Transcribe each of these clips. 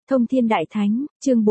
Thông Thiên Đại Thánh, chương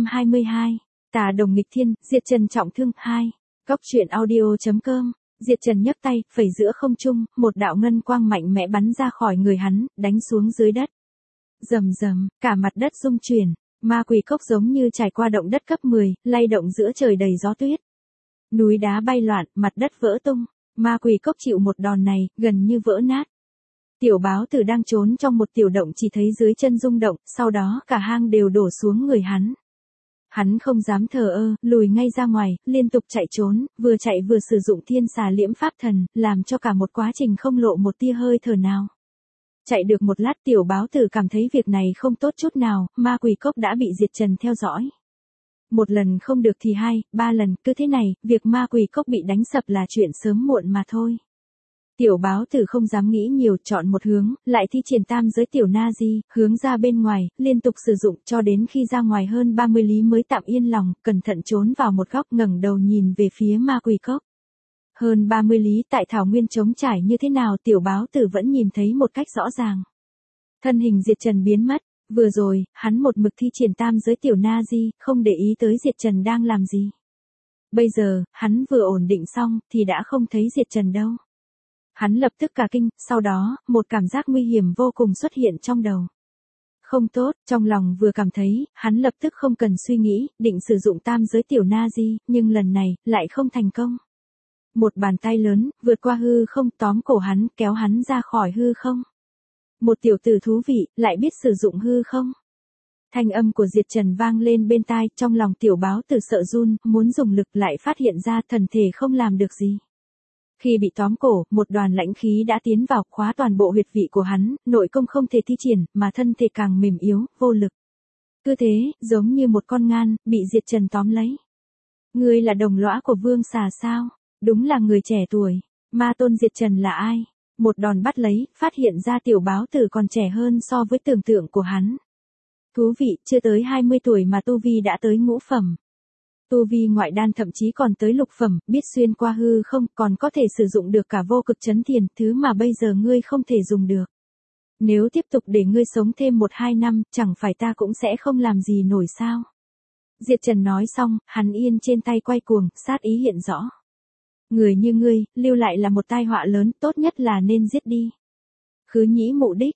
422. Tà đồng nghịch thiên, Diệt Trần trọng thương 2. Góc truyện audio.com. Diệt Trần nhấc tay, phẩy giữa không trung, một đạo ngân quang mạnh mẽ bắn ra khỏi người hắn, đánh xuống dưới đất. Rầm rầm, cả mặt đất rung chuyển, ma quỷ cốc giống như trải qua động đất cấp 10, lay động giữa trời đầy gió tuyết. Núi đá bay loạn, mặt đất vỡ tung, ma quỷ cốc chịu một đòn này, gần như vỡ nát. Tiểu báo tử đang trốn trong một tiểu động chỉ thấy dưới chân rung động, sau đó cả hang đều đổ xuống người hắn. Hắn không dám thờ ơ, lùi ngay ra ngoài, liên tục chạy trốn, vừa chạy vừa sử dụng thiên xà liễm pháp thần, làm cho cả một quá trình không lộ một tia hơi thở nào. Chạy được một lát tiểu báo tử cảm thấy việc này không tốt chút nào, ma quỷ cốc đã bị Diệt Trần theo dõi. Một lần không được thì hai, ba lần, cứ thế này, việc ma quỷ cốc bị đánh sập là chuyện sớm muộn mà thôi. Tiểu báo tử không dám nghĩ nhiều, chọn một hướng, lại thi triển tam giới tiểu na di, hướng ra bên ngoài, liên tục sử dụng cho đến khi ra ngoài hơn 30 lý mới tạm yên lòng, cẩn thận trốn vào một góc ngẩng đầu nhìn về phía ma quỷ cốc. Hơn 30 lý tại thảo nguyên trống trải như thế nào tiểu báo tử vẫn nhìn thấy một cách rõ ràng. Thân hình Diệt Trần biến mất, vừa rồi, hắn một mực thi triển tam giới tiểu na di, không để ý tới Diệt Trần đang làm gì. Bây giờ, hắn vừa ổn định xong, thì đã không thấy Diệt Trần đâu. Hắn lập tức cả kinh, sau đó, một cảm giác nguy hiểm vô cùng xuất hiện trong đầu. Không tốt, trong lòng vừa cảm thấy, hắn lập tức không cần suy nghĩ, định sử dụng tam giới tiểu na di, nhưng lần này, lại không thành công. Một bàn tay lớn, vượt qua hư không tóm cổ hắn, kéo hắn ra khỏi hư không. Một tiểu tử thú vị, lại biết sử dụng hư không. Thanh âm của Diệt Trần vang lên bên tai, trong lòng tiểu báo tử sợ run, muốn dùng lực lại phát hiện ra thần thể không làm được gì. Khi bị tóm cổ, một đoàn lãnh khí đã tiến vào khóa toàn bộ huyệt vị của hắn, nội công không thể thi triển, mà thân thể càng mềm yếu, vô lực. Cứ thế, giống như một con ngan, bị Diệt Trần tóm lấy. Ngươi là đồng lõa của Vương Xà sao? Đúng là người trẻ tuổi. Ma tôn Diệt Trần là ai? Một đòn bắt lấy, phát hiện ra tiểu báo tử còn trẻ hơn so với tưởng tượng của hắn. Thú vị, chưa tới 20 tuổi mà tu vi đã tới ngũ phẩm. Tu vi ngoại đan thậm chí còn tới lục phẩm, biết xuyên qua hư không, còn có thể sử dụng được cả vô cực chấn thiền, thứ mà bây giờ ngươi không thể dùng được. Nếu tiếp tục để ngươi sống thêm 1-2 năm, chẳng phải ta cũng sẽ không làm gì nổi sao. Diệt Trần nói xong, hắn yên trên tay quay cuồng, sát ý hiện rõ. Người như ngươi, lưu lại là một tai họa lớn, tốt nhất là nên giết đi. Khứ nhĩ mụ đích,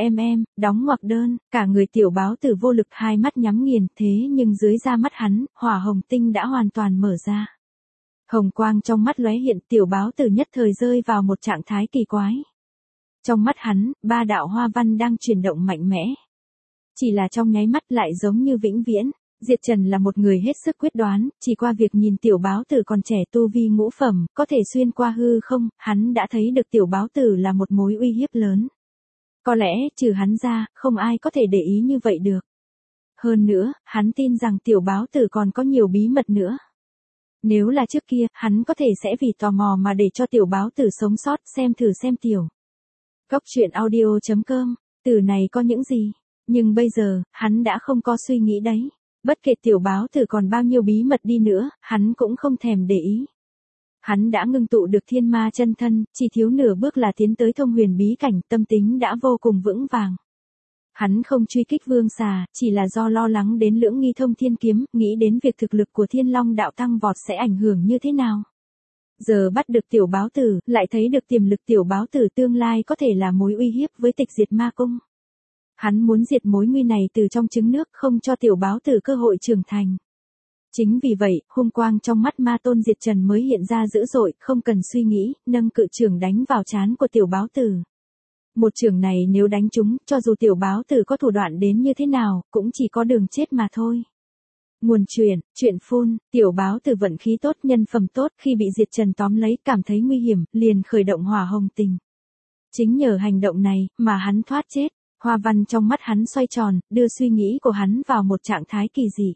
đóng ngoặc đơn, cả người tiểu báo tử vô lực hai mắt nhắm nghiền, thế nhưng dưới da mắt hắn, hỏa hồng tinh đã hoàn toàn mở ra. Hồng quang trong mắt lóe hiện tiểu báo tử nhất thời rơi vào một trạng thái kỳ quái. Trong mắt hắn, ba đạo hoa văn đang chuyển động mạnh mẽ. Chỉ là trong nháy mắt lại giống như vĩnh viễn. Diệt Trần là một người hết sức quyết đoán, chỉ qua việc nhìn tiểu báo tử còn trẻ tu vi ngũ phẩm, có thể xuyên qua hư không, hắn đã thấy được tiểu báo tử là một mối uy hiếp lớn. Có lẽ, trừ hắn ra, không ai có thể để ý như vậy được. Hơn nữa, hắn tin rằng tiểu báo tử còn có nhiều bí mật nữa. Nếu là trước kia, hắn có thể sẽ vì tò mò mà để cho tiểu báo tử sống sót, xem thử xem tiểu. Góc truyện audio.com, từ này có những gì? Nhưng bây giờ, hắn đã không có suy nghĩ đấy. Bất kể tiểu báo tử còn bao nhiêu bí mật đi nữa, hắn cũng không thèm để ý. Hắn đã ngưng tụ được thiên ma chân thân, chỉ thiếu nửa bước là tiến tới thông huyền bí cảnh, tâm tính đã vô cùng vững vàng. Hắn không truy kích Vương Xà, chỉ là do lo lắng đến lưỡng nghi thông thiên kiếm, nghĩ đến việc thực lực của Thiên Long đạo tăng vọt sẽ ảnh hưởng như thế nào. Giờ bắt được tiểu báo tử, lại thấy được tiềm lực tiểu báo tử tương lai có thể là mối uy hiếp với Tịch Diệt Ma Cung. Hắn muốn diệt mối nguy này từ trong trứng nước, không cho tiểu báo tử cơ hội trưởng thành. Chính vì vậy, hung quang trong mắt ma tôn Diệt Trần mới hiện ra dữ dội, không cần suy nghĩ, nâng cự chưởng đánh vào trán của tiểu báo tử. Một chưởng này nếu đánh trúng, cho dù tiểu báo tử có thủ đoạn đến như thế nào, cũng chỉ có đường chết mà thôi. Nguồn chuyện phun, tiểu báo tử vận khí tốt, nhân phẩm tốt, khi bị Diệt Trần tóm lấy, cảm thấy nguy hiểm, liền khởi động hỏa hồng tình. Chính nhờ hành động này, mà hắn thoát chết. Hoa văn trong mắt hắn xoay tròn, đưa suy nghĩ của hắn vào một trạng thái kỳ dị.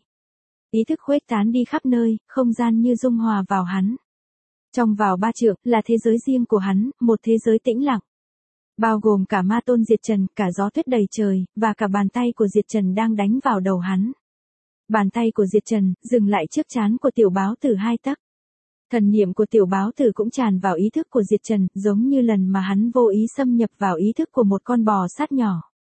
Ý thức khuếch tán đi khắp nơi, không gian như dung hòa vào hắn. Trong vào 3 trượng, là thế giới riêng của hắn, một thế giới tĩnh lặng. Bao gồm cả ma tôn Diệt Trần, cả gió tuyết đầy trời, và cả bàn tay của Diệt Trần đang đánh vào đầu hắn. Bàn tay của Diệt Trần, dừng lại trước trán của tiểu báo tử 2 tấc. Thần niệm của tiểu báo tử cũng tràn vào ý thức của Diệt Trần, giống như lần mà hắn vô ý xâm nhập vào ý thức của một con bò sát nhỏ.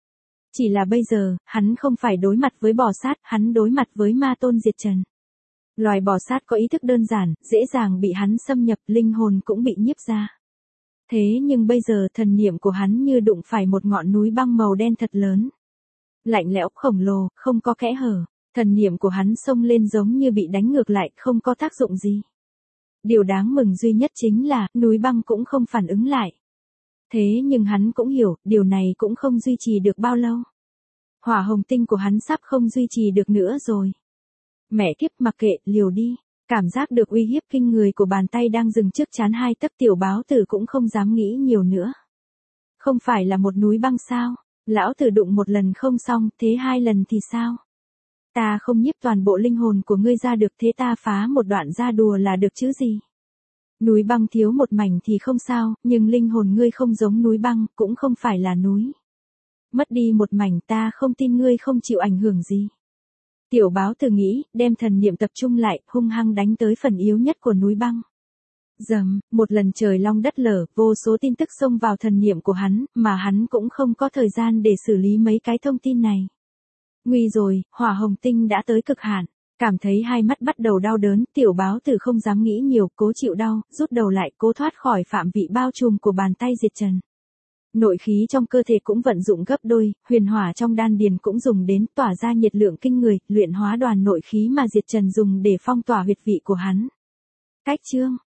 Chỉ là bây giờ, hắn không phải đối mặt với bò sát, hắn đối mặt với ma tôn diệt trần. Loài bò sát có ý thức đơn giản, dễ dàng bị hắn xâm nhập, linh hồn cũng bị nhiếp ra. Thế nhưng bây giờ thần niệm của hắn như đụng phải một ngọn núi băng màu đen thật lớn. Lạnh lẽo, khổng lồ, không có kẽ hở. Thần niệm của hắn xông lên giống như bị đánh ngược lại, không có tác dụng gì. Điều đáng mừng duy nhất chính là, núi băng cũng không phản ứng lại. Thế nhưng hắn cũng hiểu, điều này cũng không duy trì được bao lâu. Hỏa hồng tinh của hắn sắp không duy trì được nữa rồi. Mẹ kiếp, mặc kệ, liều đi. Cảm giác được uy hiếp kinh người của bàn tay đang dừng trước trán hai tấc, tiểu báo tử cũng không dám nghĩ nhiều nữa. Không phải là một núi băng sao? Lão tử đụng một lần không xong, thế hai lần thì sao? Ta không nhiếp toàn bộ linh hồn của ngươi ra được, thế ta phá một đoạn ra đùa là được chứ gì? Núi băng thiếu một mảnh thì không sao, nhưng linh hồn ngươi không giống núi băng, cũng không phải là núi. Mất đi một mảnh, ta không tin ngươi không chịu ảnh hưởng gì. Tiểu báo tử nghĩ, đem thần niệm tập trung lại, hung hăng đánh tới phần yếu nhất của núi băng. Dầm, một lần trời long đất lở, vô số tin tức xông vào thần niệm của hắn, mà hắn cũng không có thời gian để xử lý mấy cái thông tin này. Nguy rồi, hỏa hồng tinh đã tới cực hạn. Cảm thấy hai mắt bắt đầu đau đớn, tiểu báo tử không dám nghĩ nhiều, cố chịu đau, rút đầu lại, cố thoát khỏi phạm vị bao trùm của bàn tay diệt trần. Nội khí trong cơ thể cũng vận dụng gấp đôi, huyền hỏa trong đan điền cũng dùng đến, tỏa ra nhiệt lượng kinh người, luyện hóa đoàn nội khí mà diệt trần dùng để phong tỏa huyệt vị của hắn. Cách chương